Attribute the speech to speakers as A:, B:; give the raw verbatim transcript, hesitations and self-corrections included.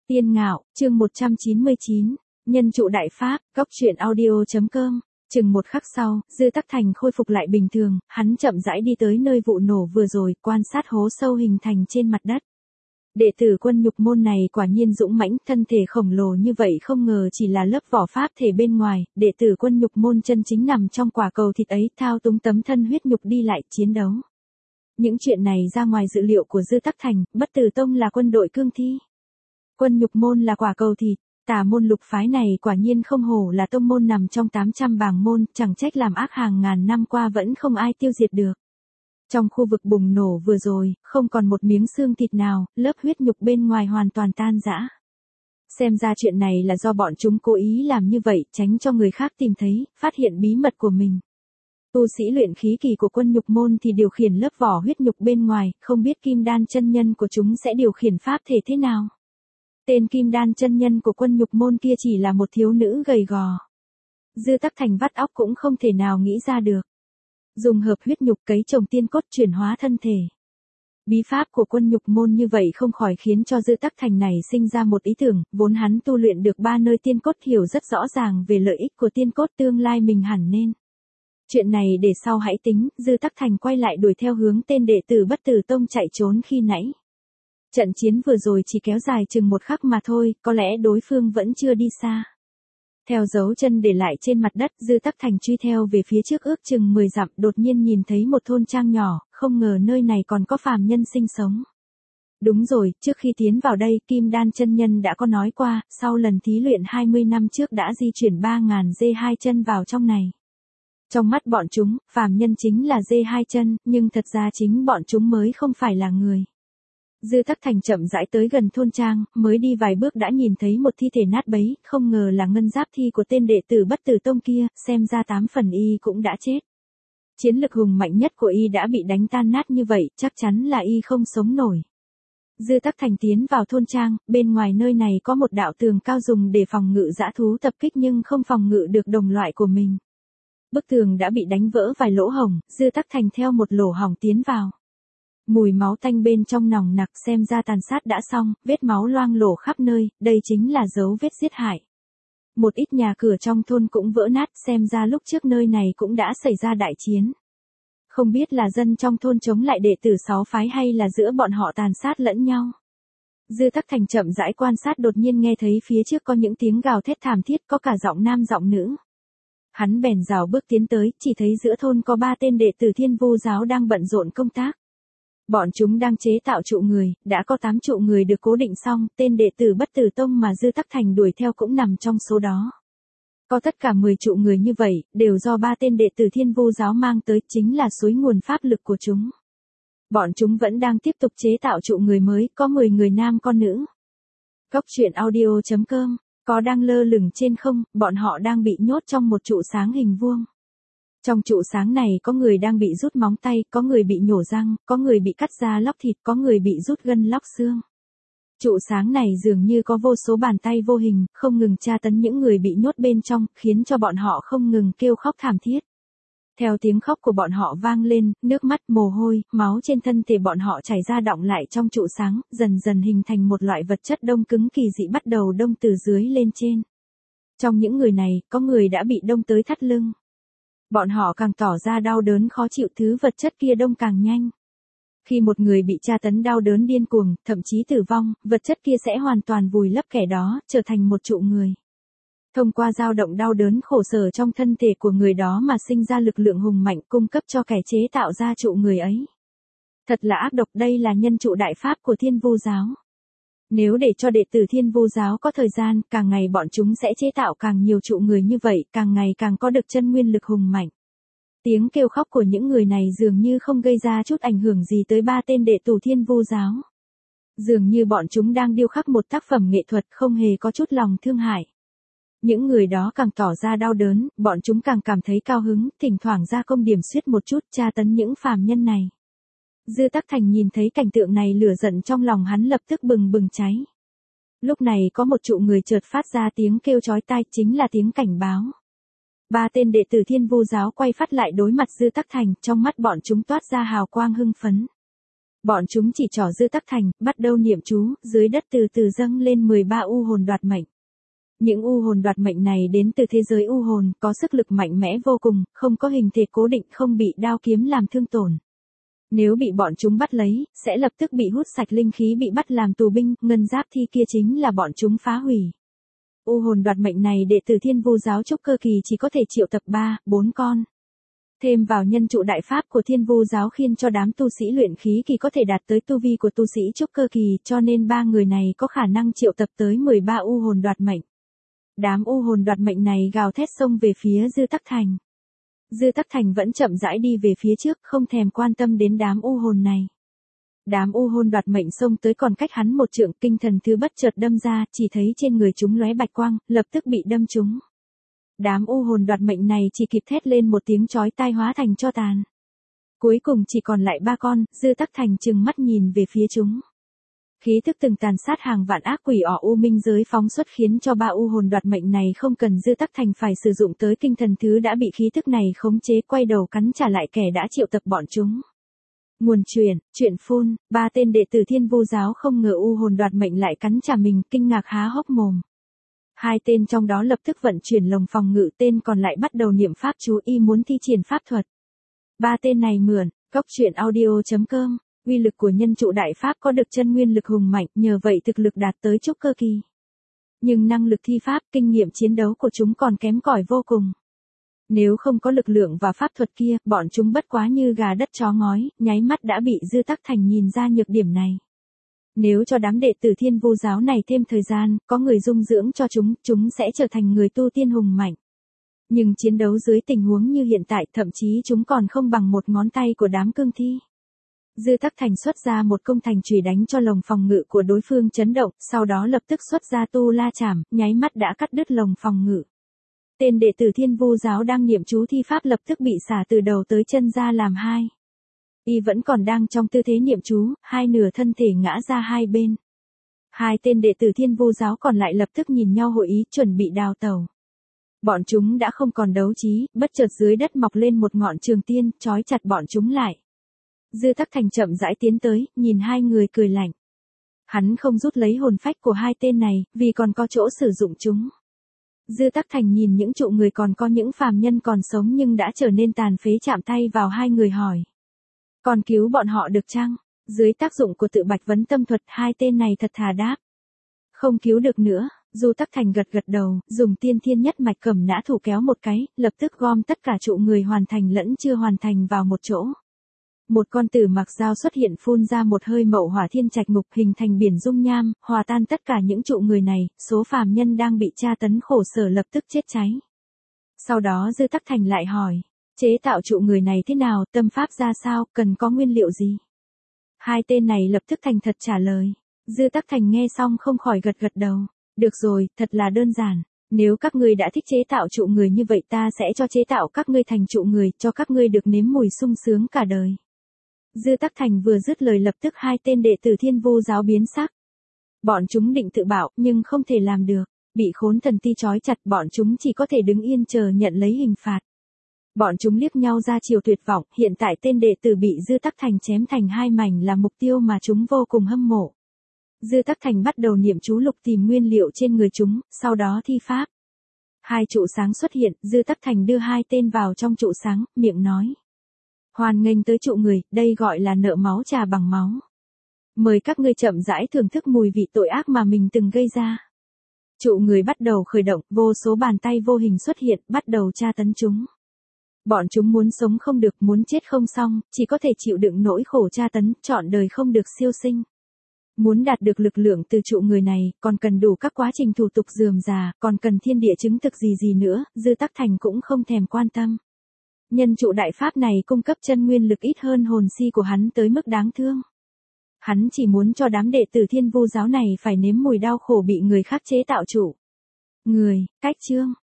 A: Tiên Ngạo, chương một trăm chín mươi chín, Nhân trụ đại pháp, góc truyện audio.com. Chừng một khắc sau, Dư Tắc Thành khôi phục lại bình thường, hắn chậm rãi đi tới nơi vụ nổ vừa rồi, quan sát hố sâu hình thành trên mặt đất. Đệ tử Quân Nhục môn này quả nhiên dũng mãnh, thân thể khổng lồ như vậy không ngờ chỉ là lớp vỏ pháp thể bên ngoài, đệ tử Quân Nhục môn chân chính nằm trong quả cầu thịt ấy, thao túng tấm thân huyết nhục đi lại chiến đấu. Những chuyện này ra ngoài dự liệu của Dư Tắc Thành, Bất Tử Tông là quân đội cương thi. Quân Nhục môn là quả cầu thịt, Tà môn lục phái này quả nhiên không hổ là tông môn nằm trong tám trăm bảng môn, chẳng trách làm ác hàng ngàn năm qua vẫn không ai tiêu diệt được. Trong khu vực bùng nổ vừa rồi, không còn một miếng xương thịt nào, lớp huyết nhục bên ngoài hoàn toàn tan rã. Xem ra chuyện này là do bọn chúng cố ý làm như vậy, tránh cho người khác tìm thấy, phát hiện bí mật của mình. Tu sĩ luyện khí kỳ của Quân Nhục môn thì điều khiển lớp vỏ huyết nhục bên ngoài, không biết Kim Đan chân nhân của chúng sẽ điều khiển pháp thể thế nào. Tên Kim Đan chân nhân của Quân Nhục môn kia chỉ là một thiếu nữ gầy gò. Dư Tắc Thành vắt óc cũng không thể nào nghĩ ra được. Dùng hợp huyết nhục cấy trồng tiên cốt chuyển hóa thân thể. Bí pháp của Quân Nhục môn như vậy không khỏi khiến cho Dư Tắc Thành này sinh ra một ý tưởng, vốn hắn tu luyện được ba nơi tiên cốt, hiểu rất rõ ràng về lợi ích của tiên cốt, tương lai mình hẳn nên. Chuyện này để sau hãy tính. Dư Tắc Thành quay lại đuổi theo hướng tên đệ tử Bất Tử Tông chạy trốn khi nãy. Trận chiến vừa rồi chỉ kéo dài chừng một khắc mà thôi, có lẽ đối phương vẫn chưa đi xa. Theo dấu chân để lại trên mặt đất, Dư Tắc Thành truy theo về phía trước ước chừng mười dặm, đột nhiên nhìn thấy một thôn trang nhỏ, không ngờ nơi này còn có phàm nhân sinh sống. Đúng rồi, trước khi tiến vào đây, Kim Đan chân nhân đã có nói qua, sau lần thí luyện hai mươi năm trước đã di chuyển ba ngàn dê hai chân vào trong này. Trong mắt bọn chúng, phàm nhân chính là dê hai chân, nhưng thật ra chính bọn chúng mới không phải là người. Dư Tắc Thành chậm rãi tới gần thôn trang, mới đi vài bước đã nhìn thấy một thi thể nát bấy, không ngờ là ngân giáp thi của tên đệ tử Bất Tử Tông kia, xem ra tám phần y cũng đã chết. Chiến lực hùng mạnh nhất của y đã bị đánh tan nát như vậy, chắc chắn là y không sống nổi. Dư Tắc Thành tiến vào thôn trang, bên ngoài nơi này có một đạo tường cao dùng để phòng ngự dã thú tập kích nhưng không phòng ngự được đồng loại của mình. Bức tường đã bị đánh vỡ vài lỗ hổng, Dư Tắc Thành theo một lỗ hổng tiến vào. Mùi máu tanh bên trong nòng nặc, xem ra tàn sát đã xong, vết máu loang lổ khắp nơi, đây chính là dấu vết giết hại. Một ít nhà cửa trong thôn cũng vỡ nát, xem ra lúc trước nơi này cũng đã xảy ra đại chiến. Không biết là dân trong thôn chống lại đệ tử sáu phái hay là giữa bọn họ tàn sát lẫn nhau. Dư Tắc Thành chậm rãi quan sát, đột nhiên nghe thấy phía trước có những tiếng gào thét thảm thiết, có cả giọng nam giọng nữ. Hắn bèn rảo bước tiến tới, chỉ thấy giữa thôn có ba tên đệ tử Thiên Vu giáo đang bận rộn công tác. Bọn chúng đang chế tạo trụ người, đã có tám trụ người được cố định xong, tên đệ tử Bất Tử Tông mà Dư Tắc Thành đuổi theo cũng nằm trong số đó. Có tất cả mười trụ người như vậy, đều do ba tên đệ tử Thiên Vu giáo mang tới, chính là suối nguồn pháp lực của chúng. Bọn chúng vẫn đang tiếp tục chế tạo trụ người mới, có mười người nam con nữ. Góc truyện audio.com, có đang lơ lửng trên không, bọn họ đang bị nhốt trong một trụ sáng hình vuông. Trong trụ sáng này có người đang bị rút móng tay, có người bị nhổ răng, có người bị cắt da lóc thịt, có người bị rút gân lóc xương. Trụ sáng này dường như có vô số bàn tay vô hình, không ngừng tra tấn những người bị nhốt bên trong, khiến cho bọn họ không ngừng kêu khóc thảm thiết. Theo tiếng khóc của bọn họ vang lên, nước mắt, mồ hôi, máu trên thân thể bọn họ chảy ra đọng lại trong trụ sáng, dần dần hình thành một loại vật chất đông cứng kỳ dị bắt đầu đông từ dưới lên trên. Trong những người này, có người đã bị đông tới thắt lưng. Bọn họ càng tỏ ra đau đớn khó chịu, thứ vật chất kia đông càng nhanh. Khi một người bị tra tấn đau đớn điên cuồng, thậm chí tử vong, vật chất kia sẽ hoàn toàn vùi lấp kẻ đó, trở thành một trụ người. Thông qua dao động đau đớn khổ sở trong thân thể của người đó mà sinh ra lực lượng hùng mạnh cung cấp cho kẻ chế tạo ra trụ người ấy. Thật là ác độc, đây là nhân trụ đại pháp của Thiên Vu giáo. Nếu để cho đệ tử Thiên Vu giáo có thời gian, càng ngày bọn chúng sẽ chế tạo càng nhiều trụ người như vậy, càng ngày càng có được chân nguyên lực hùng mạnh. Tiếng kêu khóc của những người này dường như không gây ra chút ảnh hưởng gì tới ba tên đệ tử Thiên Vu giáo. Dường như bọn chúng đang điêu khắc một tác phẩm nghệ thuật, không hề có chút lòng thương hại. Những người đó càng tỏ ra đau đớn, bọn chúng càng cảm thấy cao hứng, thỉnh thoảng ra công điểm suýt một chút tra tấn những phàm nhân này. Dư Tắc Thành nhìn thấy cảnh tượng này, lửa giận trong lòng hắn lập tức bừng bừng cháy. Lúc này có một trụ người chợt phát ra tiếng kêu chói tai, chính là tiếng cảnh báo. Ba tên đệ tử Thiên Vu giáo quay phát lại đối mặt Dư Tắc Thành, trong mắt bọn chúng toát ra hào quang hưng phấn. Bọn chúng chỉ trỏ Dư Tắc Thành, bắt đầu niệm chú, dưới đất từ từ dâng lên mười ba u hồn đoạt mệnh. Những u hồn đoạt mệnh này đến từ thế giới u hồn, có sức lực mạnh mẽ vô cùng, không có hình thể cố định, không bị đao kiếm làm thương tổn. Nếu bị bọn chúng bắt lấy, sẽ lập tức bị hút sạch linh khí, bị bắt làm tù binh, ngân giáp thi kia chính là bọn chúng phá hủy. U hồn đoạt mệnh này đệ tử Thiên Vu giáo trúc cơ kỳ chỉ có thể triệu tập ba, bốn con. Thêm vào nhân trụ đại pháp của Thiên Vu giáo khiến cho đám tu sĩ luyện khí kỳ có thể đạt tới tu vi của tu sĩ trúc cơ kỳ, cho nên ba người này có khả năng triệu tập tới mười ba u hồn đoạt mệnh. Đám u hồn đoạt mệnh này gào thét xông về phía Dư Tắc Thành. Dư Tắc Thành vẫn chậm rãi đi về phía trước, không thèm quan tâm đến đám u hồn này. Đám u hồn đoạt mệnh xông tới còn cách hắn một trượng, kinh thần thứ bất chợt đâm ra, chỉ thấy trên người chúng lóe bạch quang, lập tức bị đâm trúng. Đám u hồn đoạt mệnh này chỉ kịp thét lên một tiếng chói tai hóa thành tro tàn. Cuối cùng chỉ còn lại ba con, Dư Tắc Thành trừng mắt nhìn về phía chúng. Khí thức từng tàn sát hàng vạn ác quỷ ở u minh giới phóng xuất khiến cho ba u hồn đoạt mệnh này không cần Dư Tắc Thành phải sử dụng tới kinh thần thứ đã bị khí thức này khống chế, quay đầu cắn trả lại kẻ đã triệu tập bọn chúng. Nguồn truyền, chuyện phun, ba tên đệ tử Thiên Vu giáo không ngờ u hồn đoạt mệnh lại cắn trả mình, kinh ngạc há hốc mồm. Hai tên trong đó lập tức vận chuyển lồng phòng ngự, tên còn lại bắt đầu niệm pháp chú y muốn thi triển pháp thuật. Ba tên này mượn, cốc truyện audio chấm com, uy lực của nhân trụ đại pháp có được chân nguyên lực hùng mạnh, nhờ vậy thực lực đạt tới trúc cơ kỳ. Nhưng năng lực thi pháp, kinh nghiệm chiến đấu của chúng còn kém cỏi vô cùng. Nếu không có lực lượng và pháp thuật kia, bọn chúng bất quá như gà đất chó ngói, nháy mắt đã bị Dư Tắc Thành nhìn ra nhược điểm này. Nếu cho đám đệ tử Thiên Vu giáo này thêm thời gian, có người dung dưỡng cho chúng, chúng sẽ trở thành người tu tiên hùng mạnh. Nhưng chiến đấu dưới tình huống như hiện tại, thậm chí chúng còn không bằng một ngón tay của đám cương thi. Dư Tắc Thành xuất ra một công thành chùy đánh cho lồng phòng ngự của đối phương chấn động, sau đó lập tức xuất ra tu la chảm, nháy mắt đã cắt đứt lồng phòng ngự. Tên đệ tử Thiên Vu giáo đang niệm chú thi pháp lập tức bị xả từ đầu tới chân ra làm hai. Y vẫn còn đang trong tư thế niệm chú, hai nửa thân thể ngã ra hai bên. Hai tên đệ tử Thiên Vu giáo còn lại lập tức nhìn nhau hội ý, chuẩn bị đào tẩu. Bọn chúng đã không còn đấu trí, bất chợt dưới đất mọc lên một ngọn trường tiên, trói chặt bọn chúng lại. Dư Tắc Thành chậm rãi tiến tới, nhìn hai người cười lạnh. Hắn không rút lấy hồn phách của hai tên này, vì còn có chỗ sử dụng chúng. Dư Tắc Thành nhìn những trụ người còn có những phàm nhân còn sống nhưng đã trở nên tàn phế, chạm tay vào hai người hỏi. Còn cứu bọn họ được chăng? Dưới tác dụng của tự bạch vấn tâm thuật, hai tên này thật thà đáp. Không cứu được nữa. Du Tắc Thành gật gật đầu, dùng tiên thiên nhất mạch cầm nã thủ kéo một cái, lập tức gom tất cả trụ người hoàn thành lẫn chưa hoàn thành vào một chỗ. Một con tử mặc dao xuất hiện, phun ra một hơi mậu hỏa thiên trạch ngục, hình thành biển dung nham, hòa tan tất cả những trụ người này, số phàm nhân đang bị tra tấn khổ sở lập tức chết cháy. Sau đó Dư Tắc Thành lại hỏi, chế tạo trụ người này thế nào, tâm pháp ra sao, cần có nguyên liệu gì? Hai tên này lập tức thành thật trả lời. Dư Tắc Thành nghe xong không khỏi gật gật đầu. Được rồi, thật là đơn giản. Nếu các ngươi đã thích chế tạo trụ người như vậy, ta sẽ cho chế tạo các ngươi thành trụ người, cho các ngươi được nếm mùi sung sướng cả đời. Dư Tắc Thành vừa dứt lời lập tức hai tên đệ tử Thiên Vu giáo biến sắc. Bọn chúng định tự bạo, nhưng không thể làm được. Bị khốn thần ti trói chặt, bọn chúng chỉ có thể đứng yên chờ nhận lấy hình phạt. Bọn chúng liếc nhau ra chiều tuyệt vọng, hiện tại tên đệ tử bị Dư Tắc Thành chém thành hai mảnh là mục tiêu mà chúng vô cùng hâm mộ. Dư Tắc Thành bắt đầu niệm chú lục tìm nguyên liệu trên người chúng, sau đó thi pháp. Hai trụ sáng xuất hiện, Dư Tắc Thành đưa hai tên vào trong trụ sáng, miệng nói. Hoan nghênh tới trụ người, đây gọi là nợ máu trả bằng máu. Mời các ngươi chậm rãi thưởng thức mùi vị tội ác mà mình từng gây ra. Trụ người bắt đầu khởi động, vô số bàn tay vô hình xuất hiện, bắt đầu tra tấn chúng. Bọn chúng muốn sống không được, muốn chết không xong, chỉ có thể chịu đựng nỗi khổ tra tấn, trọn đời không được siêu sinh. Muốn đạt được lực lượng từ trụ người này, còn cần đủ các quá trình thủ tục rườm rà, còn cần thiên địa chứng thực gì gì nữa, Dư Tắc Thành cũng không thèm quan tâm. Nhân trụ đại pháp này cung cấp chân nguyên lực ít hơn hồn si của hắn tới mức đáng thương. Hắn chỉ muốn cho đám đệ tử Thiên Vu giáo này phải nếm mùi đau khổ bị người khác chế tạo trụ. Người, cách chương.